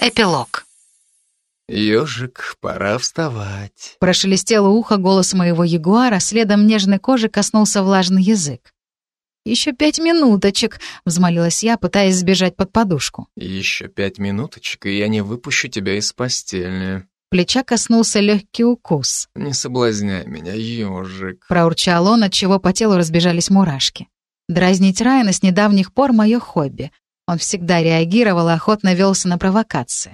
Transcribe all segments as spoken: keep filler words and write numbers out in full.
Эпилог. «Ежик, пора вставать», — прошелестело ухо голос моего ягуара, следом нежной кожи коснулся влажный язык. «Еще пять минуточек», — взмолилась я, пытаясь сбежать под подушку. «Еще пять минуточек, и я не выпущу тебя из постели». Плеча коснулся легкий укус. «Не соблазняй меня, ежик», — проурчал он, отчего по телу разбежались мурашки. Дразнить Райана с недавних пор — мое хобби. Он всегда реагировал и охотно велся на провокации.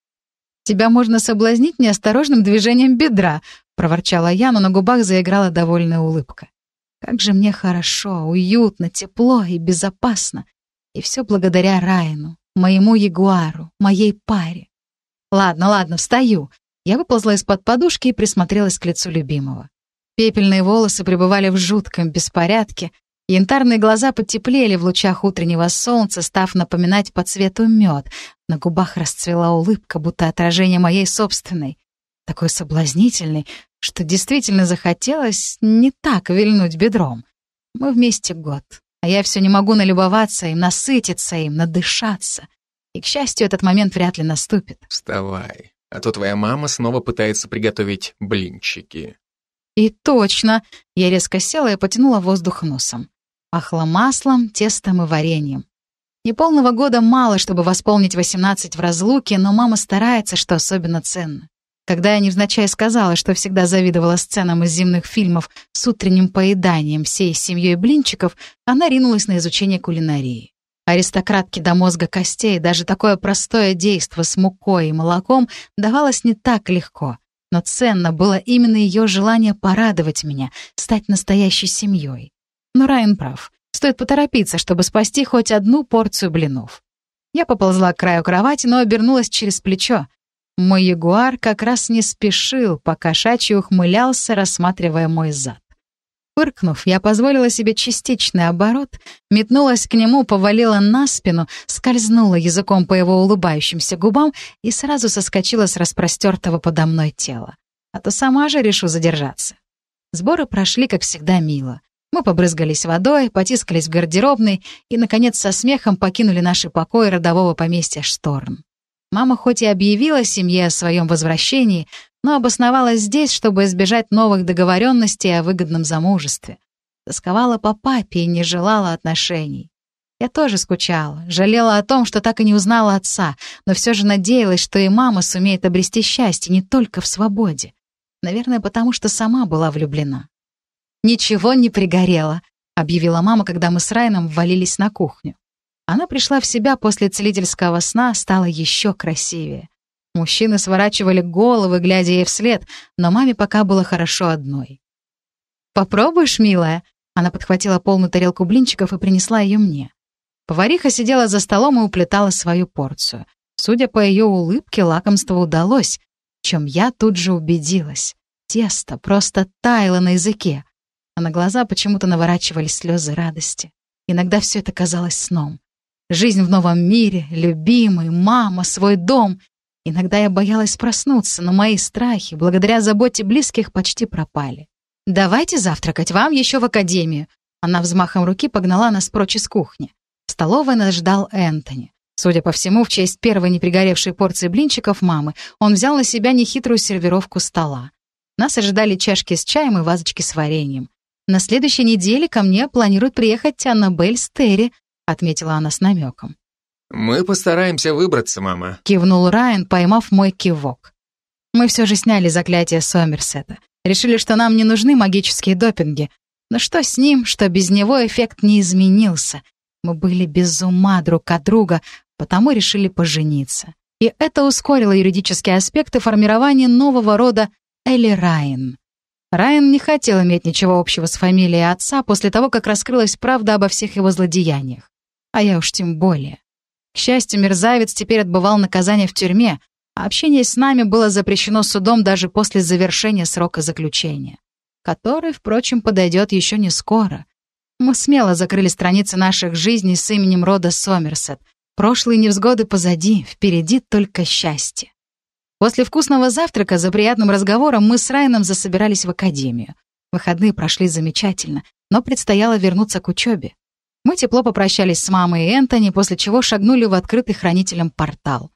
«Тебя можно соблазнить неосторожным движением бедра», — проворчала я, но на губах заиграла довольная улыбка. «Как же мне хорошо, уютно, тепло и безопасно. И все благодаря Райану, моему ягуару, моей паре. Ладно, ладно, встаю». Я выползла из-под подушки и присмотрелась к лицу любимого. Пепельные волосы пребывали в жутком беспорядке, янтарные глаза потеплели в лучах утреннего солнца, став напоминать по цвету мед. На губах расцвела улыбка, будто отражение моей собственной. Такой соблазнительной, что действительно захотелось не так вильнуть бедром. Мы вместе год, а я все не могу налюбоваться им, насытиться им, надышаться. И, к счастью, этот момент вряд ли наступит. «Вставай, а то твоя мама снова пытается приготовить блинчики». И точно! Я резко села и потянула воздух носом. Пахло маслом, тестом и вареньем. Неполного года мало, чтобы восполнить восемнадцать в разлуке, но мама старается, что особенно ценно. Когда я невзначай сказала, что всегда завидовала сценам из зимних фильмов с утренним поеданием всей семьей блинчиков, она ринулась на изучение кулинарии. Аристократке до мозга костей даже такое простое действо с мукой и молоком давалось не так легко, но ценно было именно ее желание порадовать меня, стать настоящей семьей. Но Райан прав. Стоит поторопиться, чтобы спасти хоть одну порцию блинов. Я поползла к краю кровати, но обернулась через плечо. Мой ягуар как раз не спешил, покошачьи ухмылялся, рассматривая мой зад. Фыркнув, я позволила себе частичный оборот, метнулась к нему, повалила на спину, скользнула языком по его улыбающимся губам и сразу соскочила с распростертого подо мной тела. А то сама же решу задержаться. Сборы прошли, как всегда, мило. Мы побрызгались водой, потискались в гардеробной и, наконец, со смехом покинули наши покои родового поместья Шторн. Мама хоть и объявила семье о своем возвращении, но обосновалась здесь, чтобы избежать новых договоренностей о выгодном замужестве. Тосковала по папе и не желала отношений. Я тоже скучала, жалела о том, что так и не узнала отца, но все же надеялась, что и мама сумеет обрести счастье не только в свободе. Наверное, потому что сама была влюблена. «Ничего не пригорело», — объявила мама, когда мы с Райаном ввалились на кухню. Она пришла в себя после целительского сна, стала еще красивее. Мужчины сворачивали головы, глядя ей вслед, но маме пока было хорошо одной. «Попробуешь, милая?» Она подхватила полную тарелку блинчиков и принесла ее мне. Повариха сидела за столом и уплетала свою порцию. Судя по ее улыбке, лакомство удалось, в чем я тут же убедилась. Тесто просто таяло на языке, а на глаза почему-то наворачивались слезы радости. Иногда все это казалось сном. Жизнь в новом мире, любимый, мама, свой дом. Иногда я боялась проснуться, но мои страхи, благодаря заботе близких, почти пропали. «Давайте завтракать, вам еще в академию». Она взмахом руки погнала нас прочь из кухни. В столовой нас ждал Энтони. Судя по всему, в честь первой непригоревшей порции блинчиков мамы, он взял на себя нехитрую сервировку стола. Нас ожидали чашки с чаем и вазочки с вареньем. «На следующей неделе ко мне планирует приехать Аннабель с Терри», — отметила она с намеком. «Мы постараемся выбраться, мама», — кивнул Райан, поймав мой кивок. Мы все же сняли заклятие Сомерсета. Решили, что нам не нужны магические допинги. Но что с ним, что без него эффект не изменился. Мы были без ума друг от друга, потому решили пожениться. И это ускорило юридические аспекты формирования нового рода Элли Райан. Райан не хотел иметь ничего общего с фамилией отца после того, как раскрылась правда обо всех его злодеяниях. А я уж тем более. К счастью, мерзавец теперь отбывал наказание в тюрьме, а общение с нами было запрещено судом даже после завершения срока заключения, который, впрочем, подойдет еще не скоро. Мы смело закрыли страницы наших жизней с именем рода Сомерсет. Прошлые невзгоды позади, впереди только счастье. После вкусного завтрака за приятным разговором мы с Райаном засобирались в академию. Выходные прошли замечательно, но предстояло вернуться к учебе. Мы тепло попрощались с мамой и Энтони, после чего шагнули в открытый хранителем портал.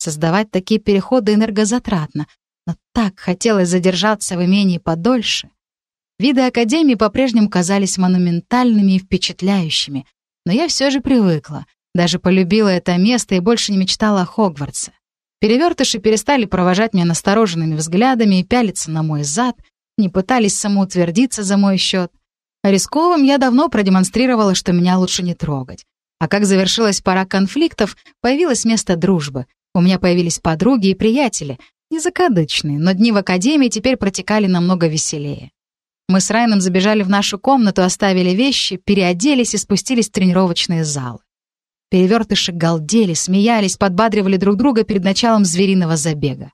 Создавать такие переходы энергозатратно, но так хотелось задержаться в имении подольше. Виды академии по-прежнему казались монументальными и впечатляющими, но я все же привыкла, даже полюбила это место и больше не мечтала о Хогвартсе. Перевертыши перестали провожать меня настороженными взглядами и пялиться на мой зад, не пытались самоутвердиться за мой счет. Рисковым я давно продемонстрировала, что меня лучше не трогать. А как завершилась пора конфликтов, появилось место дружбы. У меня появились подруги и приятели, не закадычные, но дни в академии теперь протекали намного веселее. Мы с Райаном забежали в нашу комнату, оставили вещи, переоделись и спустились в тренировочные залы. Перевертыши галдели, смеялись, подбадривали друг друга перед началом звериного забега.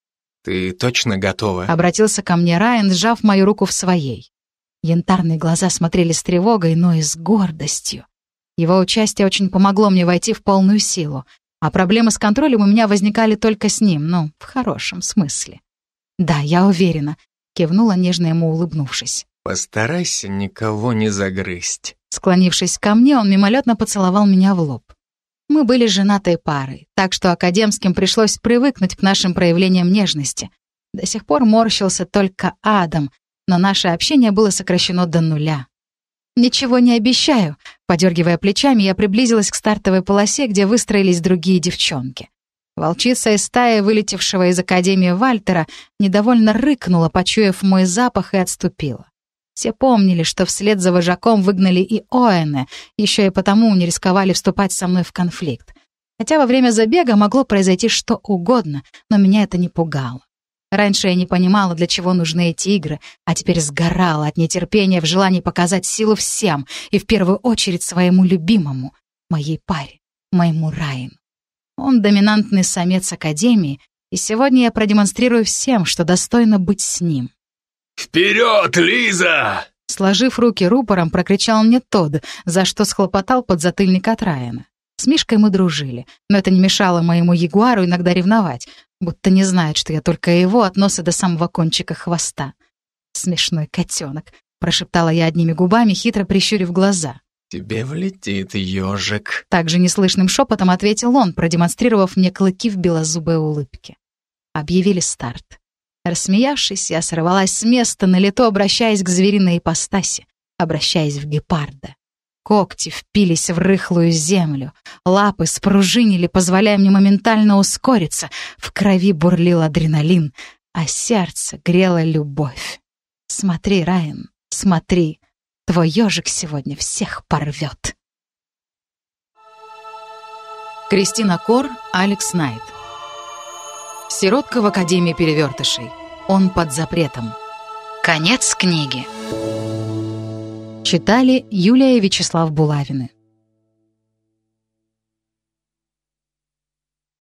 «Ты точно готова?» — обратился ко мне Райан, сжав мою руку в своей. Янтарные глаза смотрели с тревогой, но и с гордостью. Его участие очень помогло мне войти в полную силу, а проблемы с контролем у меня возникали только с ним, ну, в хорошем смысле. «Да, я уверена», — кивнула, нежно ему улыбнувшись. «Постарайся никого не загрызть». Склонившись ко мне, он мимолетно поцеловал меня в лоб. Мы были женатой парой, так что академским пришлось привыкнуть к нашим проявлениям нежности. До сих пор морщился только Адам, но наше общение было сокращено до нуля. «Ничего не обещаю», — подергивая плечами, я приблизилась к стартовой полосе, где выстроились другие девчонки. Волчица из стаи, вылетевшего из академии Вальтера, недовольно рыкнула, почуяв мой запах, и отступила. Все помнили, что вслед за вожаком выгнали и Оэна, еще и потому не рисковали вступать со мной в конфликт. Хотя во время забега могло произойти что угодно, но меня это не пугало. Раньше я не понимала, для чего нужны эти игры, а теперь сгорала от нетерпения в желании показать силу всем, и в первую очередь своему любимому, моей паре, моему Райану. Он доминантный самец Академии, и сегодня я продемонстрирую всем, что достойно быть с ним. «Вперед, Лиза!» Сложив руки рупором, прокричал мне Тодд, за что схлопотал подзатыльник от Райана. С Мишкой мы дружили, но это не мешало моему ягуару иногда ревновать, будто не знает, что я только его от носа до самого кончика хвоста. «Смешной котенок», — прошептала я одними губами, хитро прищурив глаза. «Тебе влетит, ежик», — также неслышным шепотом ответил он, продемонстрировав мне клыки в белозубой улыбке. Объявили старт. Рассмеявшись, я сорвалась с места, на лету обращаясь к звериной ипостаси, обращаясь в гепарда. Когти впились в рыхлую землю, лапы спружинили, позволяя мне моментально ускориться, в крови бурлил адреналин, а сердце грела любовь. «Смотри, Райан, смотри, твой ежик сегодня всех порвет». Кристина Кор, Алекс Найт. Сиротка в Академии перевертышей. Он под запретом. Конец книги. Читали Юлия и Вячеслав Булавины.